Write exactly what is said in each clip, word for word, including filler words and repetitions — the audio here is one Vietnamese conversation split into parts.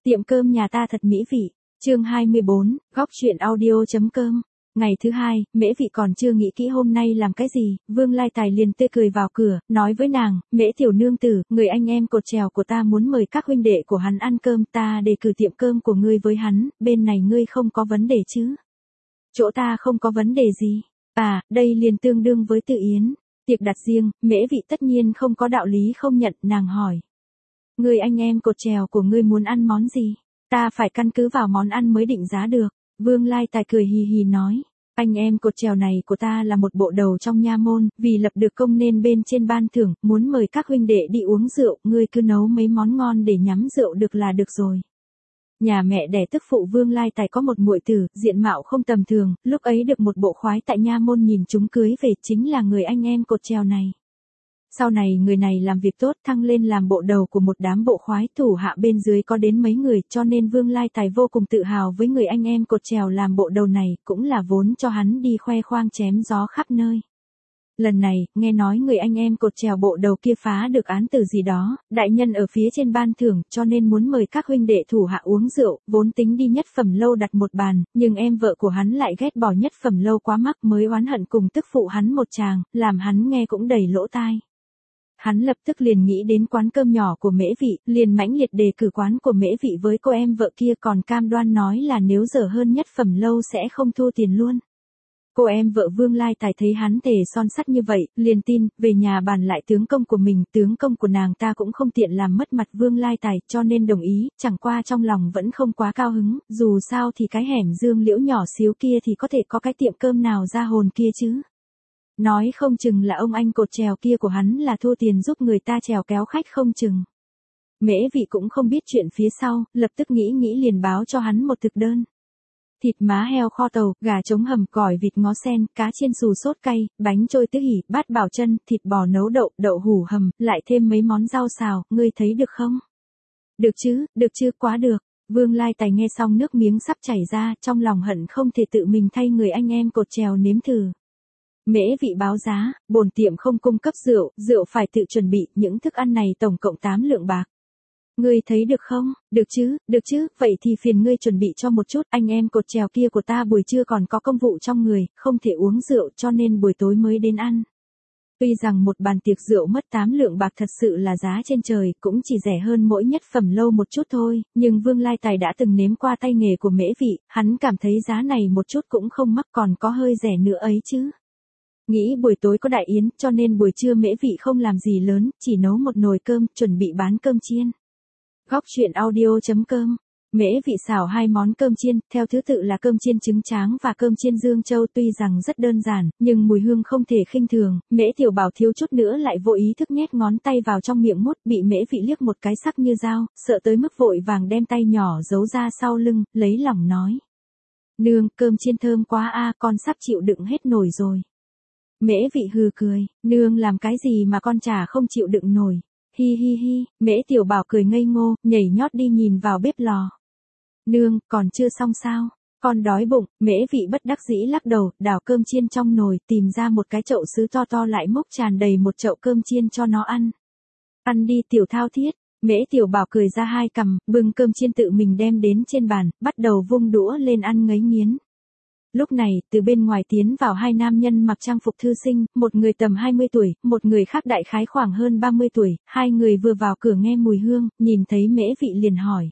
Tiệm cơm nhà ta thật mỹ vị. Chương hai mươi bốn, góc truyện audio.com. Ngày thứ hai, Mễ Vị còn chưa nghĩ kỹ hôm nay làm cái gì, Vương Lai Tài liền tươi cười vào cửa, nói với nàng, Mễ tiểu nương tử, người anh em cột trèo của ta muốn mời các huynh đệ của hắn ăn cơm, ta đề cử tiệm cơm của ngươi với hắn, bên này ngươi không có vấn đề chứ? Chỗ ta không có vấn đề gì. À, đây liền tương đương với Tự Yến. Tiệc đặt riêng, Mễ Vị tất nhiên không có đạo lý không nhận, nàng hỏi. Người anh em cột trèo của ngươi muốn ăn món gì? Ta phải căn cứ vào món ăn mới định giá được. Vương Lai Tài cười hì hì nói. Anh em cột trèo này của ta là một bộ đầu trong nha môn, vì lập được công nên bên trên ban thưởng, muốn mời các huynh đệ đi uống rượu, ngươi cứ nấu mấy món ngon để nhắm rượu được là được rồi. Nhà mẹ đẻ tức phụ Vương Lai Tài có một muội tử, diện mạo không tầm thường, lúc ấy được một bộ khoái tại nha môn nhìn chúng cưới về, chính là người anh em cột trèo này. Sau này người này làm việc tốt, thăng lên làm bộ đầu của một đám bộ khoái, thủ hạ bên dưới có đến mấy người, cho nên Vương Lai Tài vô cùng tự hào với người anh em cột trèo làm bộ đầu này, cũng là vốn cho hắn đi khoe khoang chém gió khắp nơi. Lần này, nghe nói người anh em cột trèo bộ đầu kia phá được án tử gì đó, đại nhân ở phía trên ban thưởng, cho nên muốn mời các huynh đệ thủ hạ uống rượu, vốn tính đi nhất phẩm lâu đặt một bàn, nhưng em vợ của hắn lại ghét bỏ nhất phẩm lâu quá mắc, mới oán hận cùng tức phụ hắn một tràng, làm hắn nghe cũng đầy lỗ tai. Hắn lập tức liền nghĩ đến quán cơm nhỏ của Mễ Vị, liền mãnh liệt đề cử quán của Mễ Vị với cô em vợ kia, còn cam đoan nói là nếu dở hơn nhất phẩm lâu sẽ không thu tiền luôn. Cô em vợ Vương Lai Tài thấy hắn thề son sắt như vậy, liền tin, về nhà bàn lại tướng công của mình, tướng công của nàng ta cũng không tiện làm mất mặt Vương Lai Tài, cho nên đồng ý, chẳng qua trong lòng vẫn không quá cao hứng, dù sao thì cái hẻm Dương Liễu nhỏ xíu kia thì có thể có cái tiệm cơm nào ra hồn kia chứ. Nói không chừng là ông anh cột trèo kia của hắn là thua tiền giúp người ta trèo kéo khách không chừng. Mễ Vị cũng không biết chuyện phía sau, lập tức nghĩ nghĩ liền báo cho hắn một thực đơn. Thịt má heo kho tàu, gà trống hầm, gỏi vịt ngó sen, cá chiên xù sốt cay, bánh trôi tứ hỉ, bát bảo chân, thịt bò nấu đậu, đậu hủ hầm, lại thêm mấy món rau xào, ngươi thấy được không? Được chứ, được chứ, quá được. Vương Lai Tài nghe xong nước miếng sắp chảy ra, trong lòng hận không thể tự mình thay người anh em cột trèo nếm thử. Mễ Vị báo giá, bổn tiệm không cung cấp rượu, rượu phải tự chuẩn bị, những thức ăn này tổng cộng tám lượng bạc. Ngươi thấy được không? Được chứ, được chứ, vậy thì phiền ngươi chuẩn bị cho một chút, anh em cột trèo kia của ta buổi trưa còn có công vụ trong người, không thể uống rượu cho nên buổi tối mới đến ăn. Tuy rằng một bàn tiệc rượu mất tám lượng bạc thật sự là giá trên trời, cũng chỉ rẻ hơn mỗi nhất phẩm lâu một chút thôi, nhưng Vương Lai Tài đã từng nếm qua tay nghề của Mễ Vị, hắn cảm thấy giá này một chút cũng không mắc, còn có hơi rẻ nữa ấy chứ. Nghĩ buổi tối có đại yến, cho nên buổi trưa Mễ Vị không làm gì lớn, chỉ nấu một nồi cơm, chuẩn bị bán cơm chiên. Góc truyện audio.com. Mễ Vị xào hai món cơm chiên, theo thứ tự là cơm chiên trứng tráng và cơm chiên Dương Châu, tuy rằng rất đơn giản, nhưng mùi hương không thể khinh thường. Mễ Tiểu Bảo thiếu chút nữa lại vô ý thức nhét ngón tay vào trong miệng mút, bị Mễ Vị liếc một cái sắc như dao, sợ tới mức vội vàng đem tay nhỏ giấu ra sau lưng, lấy lòng nói. Nương, cơm chiên thơm quá a, con sắp chịu đựng hết nổi rồi. Mễ Vị hừ cười, nương làm cái gì mà con chả không chịu đựng nổi. Hi hi hi, Mễ Tiểu Bảo cười ngây ngô, nhảy nhót đi nhìn vào bếp lò. Nương, còn chưa xong sao? Con đói bụng. Mễ Vị bất đắc dĩ lắc đầu, đảo cơm chiên trong nồi, tìm ra một cái chậu sứ to to lại múc tràn đầy một chậu cơm chiên cho nó ăn. Ăn đi Tiểu Thao Thiết. Mễ Tiểu Bảo cười ra hai cằm, bưng cơm chiên tự mình đem đến trên bàn, bắt đầu vung đũa lên ăn ngấy nghiến. Lúc này, từ bên ngoài tiến vào hai nam nhân mặc trang phục thư sinh, một người tầm hai mươi tuổi, một người khác đại khái khoảng hơn ba mươi tuổi, hai người vừa vào cửa nghe mùi hương, nhìn thấy Mễ Vị liền hỏi.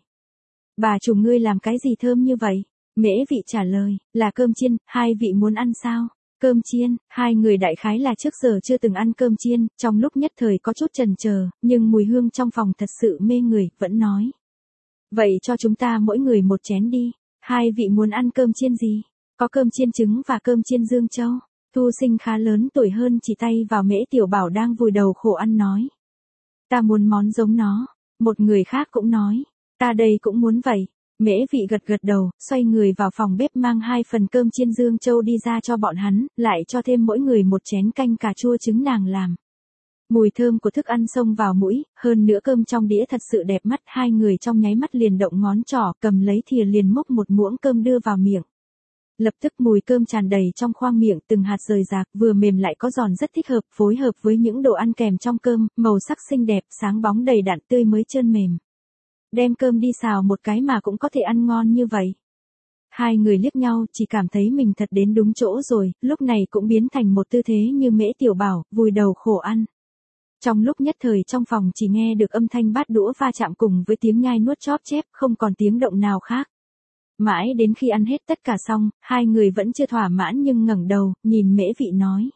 Bà chủ ngươi làm cái gì thơm như vậy? Mễ Vị trả lời, là cơm chiên, hai vị muốn ăn sao? Cơm chiên, hai người đại khái là trước giờ chưa từng ăn cơm chiên, trong lúc nhất thời có chút chần chờ, nhưng mùi hương trong phòng thật sự mê người, vẫn nói. Vậy cho chúng ta mỗi người một chén đi, hai vị muốn ăn cơm chiên gì? Có cơm chiên trứng và cơm chiên Dương Châu. Thu Sinh khá lớn tuổi hơn chỉ tay vào Mễ Tiểu Bảo đang vùi đầu khổ ăn nói. Ta muốn món giống nó. Một người khác cũng nói. Ta đây cũng muốn vậy. Mễ Vị gật gật đầu, xoay người vào phòng bếp mang hai phần cơm chiên Dương Châu đi ra cho bọn hắn, lại cho thêm mỗi người một chén canh cà chua trứng nàng làm. Mùi thơm của thức ăn xông vào mũi, hơn nữa cơm trong đĩa thật sự đẹp mắt, hai người trong nháy mắt liền động ngón trỏ, cầm lấy thìa liền múc một muỗng cơm đưa vào miệng. Lập tức mùi cơm tràn đầy trong khoang miệng, từng hạt rời rạc, vừa mềm lại có giòn rất thích hợp, phối hợp với những đồ ăn kèm trong cơm, màu sắc xinh đẹp, sáng bóng đầy đặn, tươi mới trơn mềm. đem cơm đi xào một cái mà cũng có thể ăn ngon như vậy. Hai người liếc nhau chỉ cảm thấy mình thật đến đúng chỗ rồi, lúc này cũng biến thành một tư thế như Mễ Tiểu Bảo, vùi đầu khổ ăn. Trong lúc nhất thời trong phòng chỉ nghe được âm thanh bát đũa va chạm cùng với tiếng nhai nuốt chóp chép, không còn tiếng động nào khác. Mãi đến khi ăn hết tất cả xong, hai người vẫn chưa thỏa mãn nhưng ngẩng đầu, nhìn Mễ Vị nói.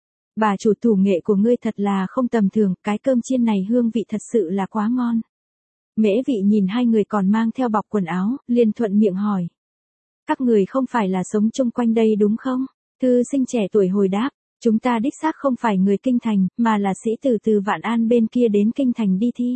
Bà chủ thủ nghệ của ngươi thật là không tầm thường, cái cơm chiên này hương vị thật sự là quá ngon. Mễ Vị nhìn hai người còn mang theo bọc quần áo, liền thuận miệng hỏi. Các người không phải là sống chung quanh đây đúng không? Thư sinh trẻ tuổi hồi đáp, chúng ta đích xác không phải người kinh thành, mà là sĩ tử từ Vạn An bên kia đến kinh thành đi thi.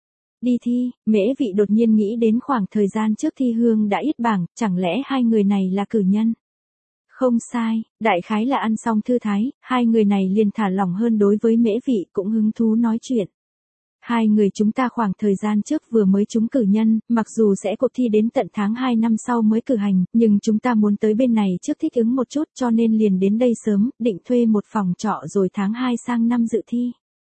Đi thi, Mễ Vị đột nhiên nghĩ đến khoảng thời gian trước thi hương đã yết bảng, chẳng lẽ hai người này là cử nhân? Không sai, đại khái là ăn xong thư thái, hai người này liền thả lỏng hơn đối với Mễ Vị cũng hứng thú nói chuyện. Hai người chúng ta khoảng thời gian trước vừa mới trúng cử nhân, mặc dù sẽ cuộc thi đến tận tháng hai năm sau mới cử hành, nhưng chúng ta muốn tới bên này trước thích ứng một chút cho nên liền đến đây sớm, định thuê một phòng trọ rồi tháng hai sang năm dự thi.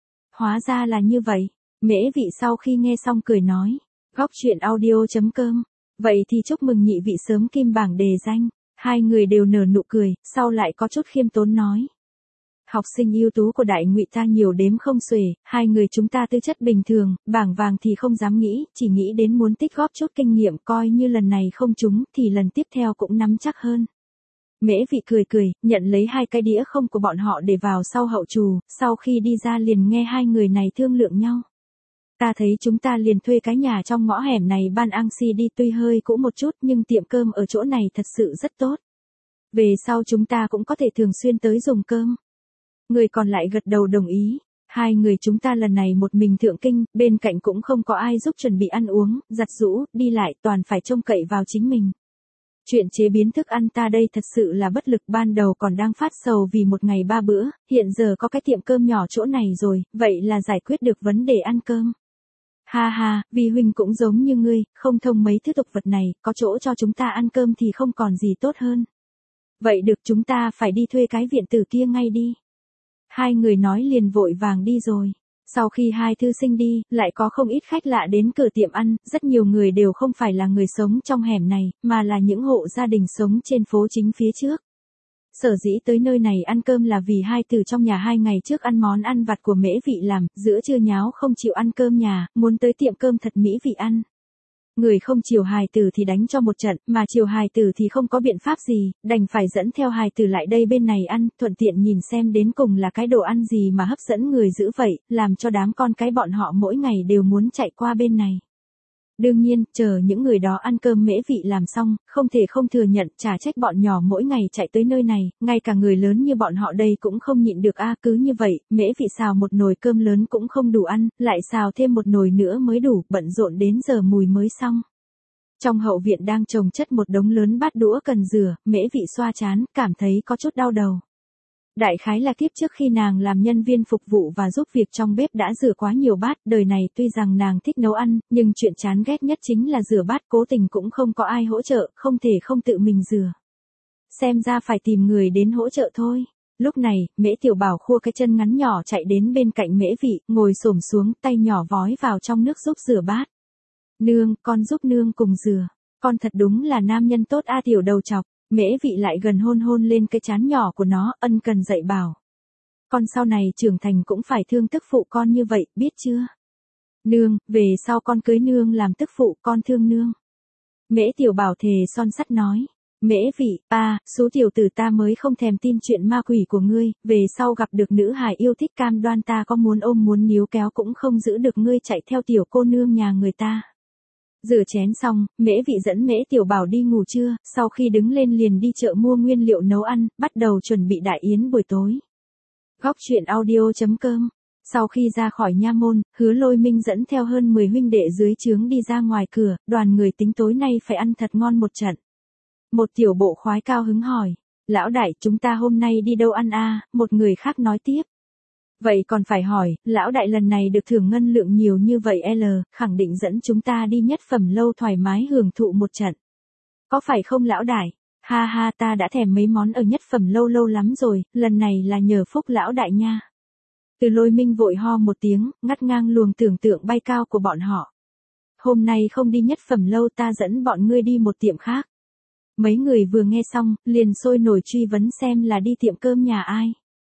Hóa ra là như vậy, Mễ Vị sau khi nghe xong cười nói, góc chuyện audio chấm com, vậy thì chúc mừng nhị vị sớm kim bảng đề danh. Hai người đều nở nụ cười, sau lại có chút khiêm tốn nói. Học sinh ưu tú của Đại Ngụy ta nhiều đếm không xuể, hai người chúng ta tư chất bình thường, bảng vàng thì không dám nghĩ, chỉ nghĩ đến muốn tích góp chút kinh nghiệm coi như lần này không trúng thì lần tiếp theo cũng nắm chắc hơn. Mễ Vị cười cười, nhận lấy hai cái đĩa không của bọn họ để vào sau hậu trù, sau khi đi ra liền nghe hai người này thương lượng nhau. Ta thấy chúng ta liền thuê cái nhà trong ngõ hẻm này ban ăn xi đi tuy hơi cũ một chút nhưng tiệm cơm ở chỗ này thật sự rất tốt. Về sau chúng ta cũng có thể thường xuyên tới dùng cơm. Người còn lại gật đầu đồng ý. Hai người chúng ta lần này một mình thượng kinh, bên cạnh cũng không có ai giúp chuẩn bị ăn uống, giặt giũ, đi lại toàn phải trông cậy vào chính mình. Chuyện chế biến thức ăn ta đây thật sự là bất lực, ban đầu còn đang phát sầu vì một ngày ba bữa, hiện giờ có cái tiệm cơm nhỏ chỗ này rồi, vậy là giải quyết được vấn đề ăn cơm. Ha ha, vì huynh cũng giống như ngươi, không thông mấy thứ tục vật này, có chỗ cho chúng ta ăn cơm thì không còn gì tốt hơn. Vậy được, chúng ta phải đi thuê cái viện tử kia ngay đi. Hai người nói liền vội vàng đi rồi. Sau khi hai thư sinh đi, lại có không ít khách lạ đến cửa tiệm ăn, rất nhiều người đều không phải là người sống trong hẻm này, mà là những hộ gia đình sống trên phố chính phía trước. Sở dĩ tới nơi này ăn cơm là vì hai từ trong nhà hai ngày trước ăn món ăn vặt của Mễ Vị làm, giữa trưa nháo không chịu ăn cơm nhà, muốn tới tiệm cơm thật mỹ vị ăn. Người không chiều hài tử thì đánh cho một trận, mà chiều hài tử thì không có biện pháp gì, đành phải dẫn theo hài tử lại đây bên này ăn, thuận tiện nhìn xem đến cùng là cái đồ ăn gì mà hấp dẫn người dữ vậy, làm cho đám con cái bọn họ mỗi ngày đều muốn chạy qua bên này. Đương nhiên, chờ những người đó ăn cơm Mễ Vị làm xong, không thể không thừa nhận, chả trách bọn nhỏ mỗi ngày chạy tới nơi này, ngay cả người lớn như bọn họ đây cũng không nhịn được a, cứ như vậy, Mễ Vị xào một nồi cơm lớn cũng không đủ ăn, lại xào thêm một nồi nữa mới đủ, bận rộn đến giờ mùi mới xong. Trong hậu viện đang chồng chất một đống lớn bát đũa cần rửa, Mễ Vị xoa chán, cảm thấy có chút đau đầu. Đại khái là kiếp trước khi nàng làm nhân viên phục vụ và giúp việc trong bếp đã rửa quá nhiều bát, đời này tuy rằng nàng thích nấu ăn, nhưng chuyện chán ghét nhất chính là rửa bát, cố tình cũng không có ai hỗ trợ, không thể không tự mình rửa. Xem ra phải tìm người đến hỗ trợ thôi. Lúc này, Mễ Tiểu Bảo khua cái chân ngắn nhỏ chạy đến bên cạnh Mễ Vị, ngồi xổm xuống, tay nhỏ vói vào trong nước giúp rửa bát. Nương, con giúp nương cùng rửa. Con thật đúng là nam nhân tốt a, tiểu đầu chọc. Mễ Vị lại gần hôn hôn lên cái trán nhỏ của nó, ân cần dạy bảo. Con sau này trưởng thành cũng phải thương tức phụ con như vậy, biết chưa? Nương, về sau con cưới nương làm tức phụ, con thương nương. Mễ Tiểu Bảo thề son sắt nói. Mễ Vị, a, số tiểu tử ta mới không thèm tin chuyện ma quỷ của ngươi, về sau gặp được nữ hài yêu thích cam đoan ta có muốn ôm muốn níu kéo cũng không giữ được ngươi chạy theo tiểu cô nương nhà người ta. Rửa chén xong, Mễ Vị dẫn Mễ Tiểu Bảo đi ngủ trưa, sau khi đứng lên liền đi chợ mua nguyên liệu nấu ăn, bắt đầu chuẩn bị đại yến buổi tối. Góc chuyện audio chấm com. Sau khi ra khỏi nha môn, Hứa Lôi Minh dẫn theo hơn mười huynh đệ dưới trướng đi ra ngoài cửa, đoàn người tính tối nay phải ăn thật ngon một trận. Một tiểu bộ khoái cao hứng hỏi, lão đại chúng ta hôm nay đi đâu ăn a? Một người khác nói tiếp. Vậy còn phải hỏi, lão đại lần này được thưởng ngân lượng nhiều như vậy L, khẳng định dẫn chúng ta đi nhất phẩm lâu thoải mái hưởng thụ một trận. Có phải không lão đại? Ha ha, ta đã thèm mấy món ở nhất phẩm lâu lâu lắm rồi, lần này là nhờ phúc lão đại nha. Từ Lôi Minh vội ho một tiếng, ngắt ngang luồng tưởng tượng bay cao của bọn họ. hôm nay không đi nhất phẩm lâu ta dẫn bọn ngươi đi một tiệm khác. Mấy người vừa nghe xong, liền sôi nổi truy vấn xem là đi tiệm cơm nhà ai.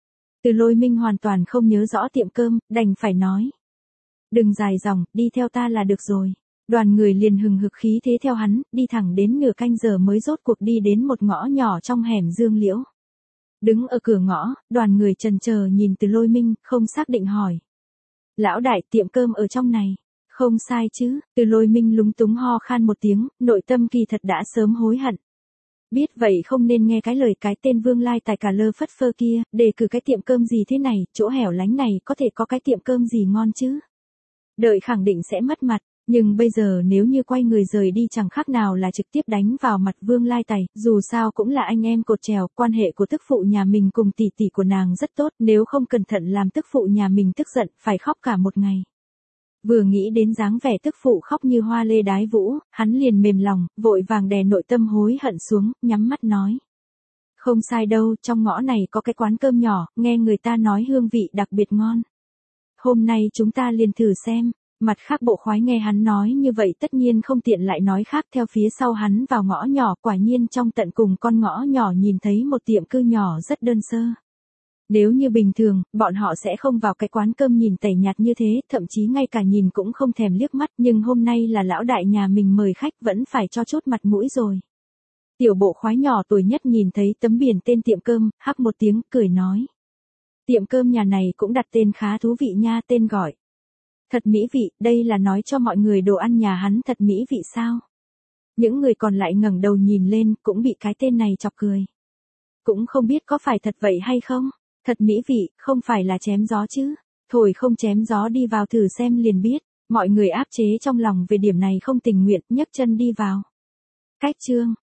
Từ Lôi Minh hoàn toàn không nhớ rõ tiệm cơm, đành phải nói. Đừng dài dòng, đi theo ta là được rồi. Đoàn người liền hừng hực khí thế theo hắn, đi thẳng đến nửa canh giờ mới rốt cuộc đi đến một ngõ nhỏ trong hẻm Dương Liễu. Đứng ở cửa ngõ, đoàn người chần chờ nhìn Từ Lôi Minh, không xác định hỏi. Lão đại, tiệm cơm ở trong này. Không sai chứ, Từ Lôi Minh lúng túng ho khan một tiếng, nội tâm kỳ thật đã sớm hối hận. Biết vậy không nên nghe cái lời cái tên Vương Lai Tài cả lơ phất phơ kia, đề cử cái tiệm cơm gì thế này, chỗ hẻo lánh này có thể có cái tiệm cơm gì ngon chứ. Đợi khẳng định sẽ mất mặt, nhưng bây giờ nếu như quay người rời đi chẳng khác nào là trực tiếp đánh vào mặt Vương Lai Tài, dù sao cũng là anh em cột trèo, quan hệ của tức phụ nhà mình cùng tỷ tỷ của nàng rất tốt, nếu không cẩn thận làm tức phụ nhà mình tức giận, phải khóc cả một ngày. Vừa nghĩ đến dáng vẻ tức phụ khóc như hoa lê đái vũ, hắn liền mềm lòng, vội vàng đè nội tâm hối hận xuống, nhắm mắt nói. Không sai đâu, trong ngõ này có cái quán cơm nhỏ, nghe người ta nói hương vị đặc biệt ngon. Hôm nay chúng ta liền thử xem. Mặt khác bộ khoái nghe hắn nói như vậy tất nhiên không tiện lại nói khác, theo phía sau hắn vào ngõ nhỏ, quả nhiên trong tận cùng con ngõ nhỏ nhìn thấy một tiệm cư nhỏ rất đơn sơ. Nếu như bình thường, bọn họ sẽ không vào cái quán cơm nhìn tẻ nhạt như thế, thậm chí ngay cả nhìn cũng không thèm liếc mắt, nhưng hôm nay là lão đại nhà mình mời khách vẫn phải cho chút mặt mũi rồi. Tiểu bộ khoái nhỏ tuổi nhất nhìn thấy tấm biển tên tiệm cơm, hắc một tiếng, cười nói. Tiệm cơm nhà này cũng đặt tên khá thú vị nha, tên gọi. Thật mỹ vị, đây là nói cho mọi người đồ ăn nhà hắn thật mỹ vị sao? Những người còn lại ngẩng đầu nhìn lên, cũng bị cái tên này chọc cười. Cũng không biết có phải thật vậy hay không? Thật mỹ vị, không phải là chém gió chứ? Thổi không chém gió đi vào thử xem liền biết. Mọi người áp chế trong lòng về điểm này không tình nguyện, nhấc chân đi vào. Cách chương